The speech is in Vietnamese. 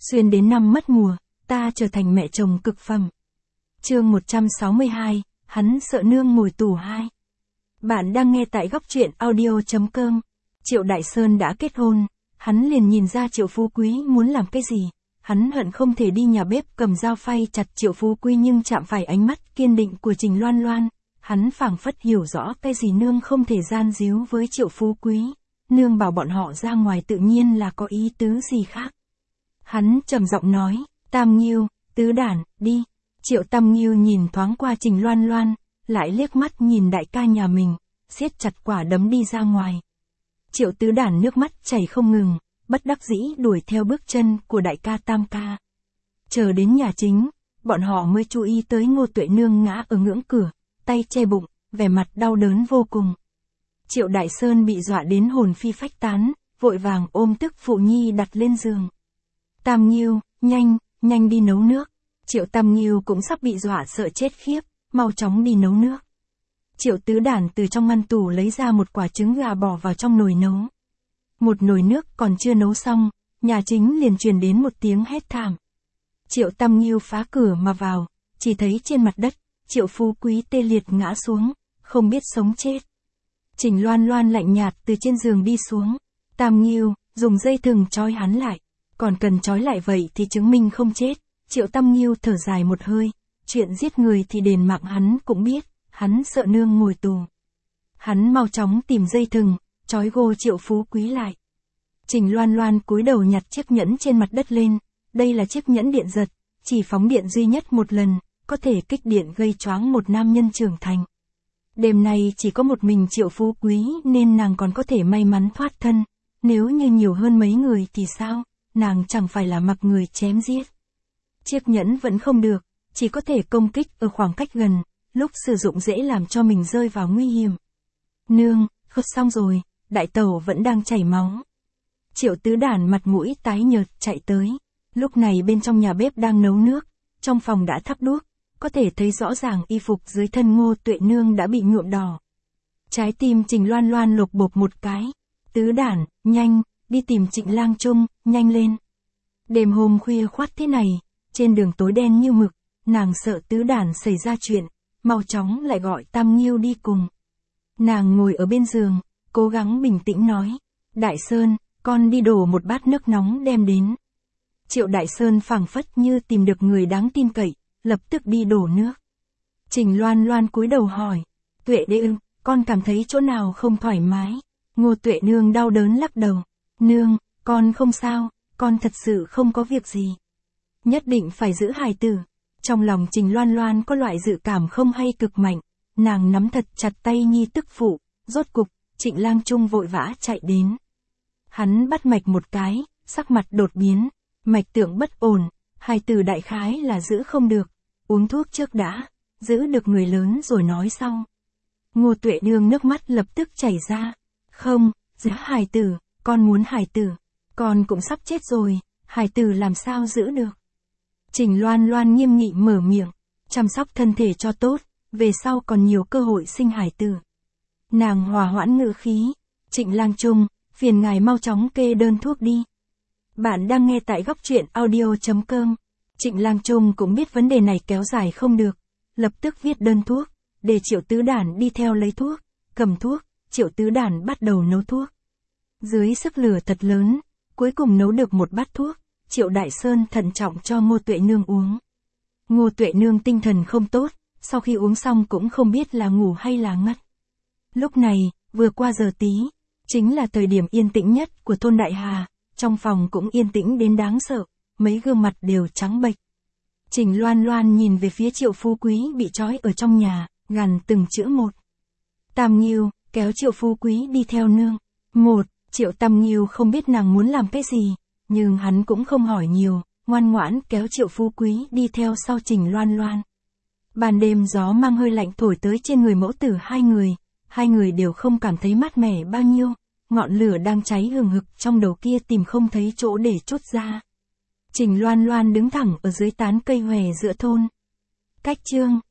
Xuyên đến năm mất mùa, ta trở thành mẹ chồng cực phẩm. Chương 162, hắn sợ nương ngồi tù 2. Bạn đang nghe tại góc truyện audio.com. Triệu Đại Sơn đã kết hôn, hắn liền nhìn ra Triệu Phú Quý muốn làm cái gì. Hắn hận không thể đi nhà bếp cầm dao phay chặt Triệu Phú Quý, nhưng chạm phải ánh mắt kiên định của Trình Loan Loan. Hắn phảng phất hiểu rõ cái gì nương không thể gian díu với Triệu Phú Quý. Nương bảo bọn họ ra ngoài tự nhiên là có ý tứ gì khác. Hắn trầm giọng nói, Tam Nghiêu, Tứ Đản, đi. Triệu Tam Nghiêu nhìn thoáng qua Trình Loan Loan, lại liếc mắt nhìn đại ca nhà mình, siết chặt quả đấm đi ra ngoài. Triệu Tứ Đản nước mắt chảy không ngừng, bất đắc dĩ đuổi theo bước chân của đại ca Tam ca. Chờ đến nhà chính, bọn họ mới chú ý tới Ngô Tuệ Nương ngã ở ngưỡng cửa, tay che bụng, vẻ mặt đau đớn vô cùng. Triệu Đại Sơn bị dọa đến hồn phi phách tán, vội vàng ôm tức phụ nhi đặt lên giường. Tam Nghiêu, nhanh đi nấu nước. Triệu Tam Nghiêu cũng sắp bị dọa sợ chết khiếp, mau chóng đi nấu nước. Triệu Tứ Đản từ trong ngăn tủ lấy ra một quả trứng gà bỏ vào trong nồi nấu. Một nồi nước còn chưa nấu xong, nhà chính liền truyền đến một tiếng hét thảm. Triệu Tam Nghiêu phá cửa mà vào, chỉ thấy trên mặt đất, Triệu Phú Quý tê liệt ngã xuống, không biết sống chết. Trình Loan Loan lạnh nhạt từ trên giường đi xuống. Tam Nghiêu, dùng dây thừng trói hắn lại. Còn cần trói lại vậy thì chứng minh không chết. Triệu Tam Nghiêu thở dài một hơi. Chuyện giết người thì đền mạng hắn cũng biết. Hắn sợ nương ngồi tù. Hắn mau chóng tìm dây thừng, trói gô Triệu Phú Quý lại. Trình Loan Loan cúi đầu nhặt chiếc nhẫn trên mặt đất lên. Đây là chiếc nhẫn điện giật, chỉ phóng điện duy nhất một lần, có thể kích điện gây choáng một nam nhân trưởng thành. Đêm nay chỉ có một mình Triệu Phú Quý nên nàng còn có thể may mắn thoát thân. Nếu như nhiều hơn mấy người thì sao, nàng chẳng phải là mặc người chém giết. Chiếc nhẫn vẫn không được, chỉ có thể công kích ở khoảng cách gần, lúc sử dụng dễ làm cho mình rơi vào nguy hiểm. Nương, xong rồi, đại tẩu vẫn đang chảy máu. Triệu Tứ Đản mặt mũi tái nhợt chạy tới. Lúc này bên trong nhà bếp đang nấu nước, trong phòng đã thắp đuốc. Có thể thấy rõ ràng y phục dưới thân Ngô Tuệ Nương đã bị nhuộm đỏ. Trái tim Trình Loan Loan lục bộp một cái. Tứ Đản, nhanh, đi tìm Trịnh Lang Trung, nhanh lên. Đêm hôm khuya khoắt thế này, trên đường tối đen như mực, nàng sợ Tứ Đản xảy ra chuyện, mau chóng lại gọi Tam Nghiêu đi cùng. Nàng ngồi ở bên giường, cố gắng bình tĩnh nói, Đại Sơn, con đi đổ một bát nước nóng đem đến. Triệu Đại Sơn phảng phất như tìm được người đáng tin cậy, lập tức đi đổ nước. Trình Loan Loan cúi đầu hỏi, Tuệ đệ ư, con cảm thấy chỗ nào không thoải mái. Ngô Tuệ Nương đau đớn lắc đầu, nương, con không sao, con thật sự không có việc gì. Nhất định phải giữ hài tử. Trong lòng Trình Loan Loan có loại dự cảm không hay cực mạnh, nàng nắm thật chặt tay nhi tức phụ, rốt cục, Trịnh Lang Trung vội vã chạy đến. Hắn bắt mạch một cái, sắc mặt đột biến, mạch tượng bất ổn, hài tử đại khái là giữ không được. Uống thuốc trước đã, giữ được người lớn rồi nói sau. Ngô Tuệ Nương nước mắt lập tức chảy ra. Không, giữ hài tử, con muốn hài tử. Con cũng sắp chết rồi, hài tử làm sao giữ được. Trình Loan Loan nghiêm nghị mở miệng, chăm sóc thân thể cho tốt, về sau còn nhiều cơ hội sinh hài tử. Nàng hòa hoãn ngữ khí, Trịnh Lang Trung, phiền ngài mau chóng kê đơn thuốc đi. Bạn đang nghe tại góc truyện audio.com. Trịnh Lang Trung cũng biết vấn đề này kéo dài không được, lập tức viết đơn thuốc, để Triệu Tứ Đản đi theo lấy thuốc, cầm thuốc, Triệu Tứ Đản bắt đầu nấu thuốc. Dưới sức lửa thật lớn, cuối cùng nấu được một bát thuốc, Triệu Đại Sơn thận trọng cho Ngô Tuệ Nương uống. Ngô Tuệ Nương tinh thần không tốt, sau khi uống xong cũng không biết là ngủ hay là ngất. Lúc này, vừa qua giờ tí, chính là thời điểm yên tĩnh nhất của thôn Đại Hà, trong phòng cũng yên tĩnh đến đáng sợ. Mấy gương mặt đều trắng bệch. Trình Loan Loan nhìn về phía Triệu Phú Quý bị trói ở trong nhà, gằn từng chữ một. Tam Nghiêu, kéo Triệu Phú Quý đi theo nương. Triệu Tam Nghiêu không biết nàng muốn làm cái gì, nhưng hắn cũng không hỏi nhiều, ngoan ngoãn kéo Triệu Phú Quý đi theo sau Trình Loan Loan. Ban đêm gió mang hơi lạnh thổi tới trên người mẫu tử hai người đều không cảm thấy mát mẻ bao nhiêu, ngọn lửa đang cháy hừng hực trong đầu kia tìm không thấy chỗ để trút ra. Trình Loan Loan đứng thẳng ở dưới tán cây hòe giữa thôn. Cách chương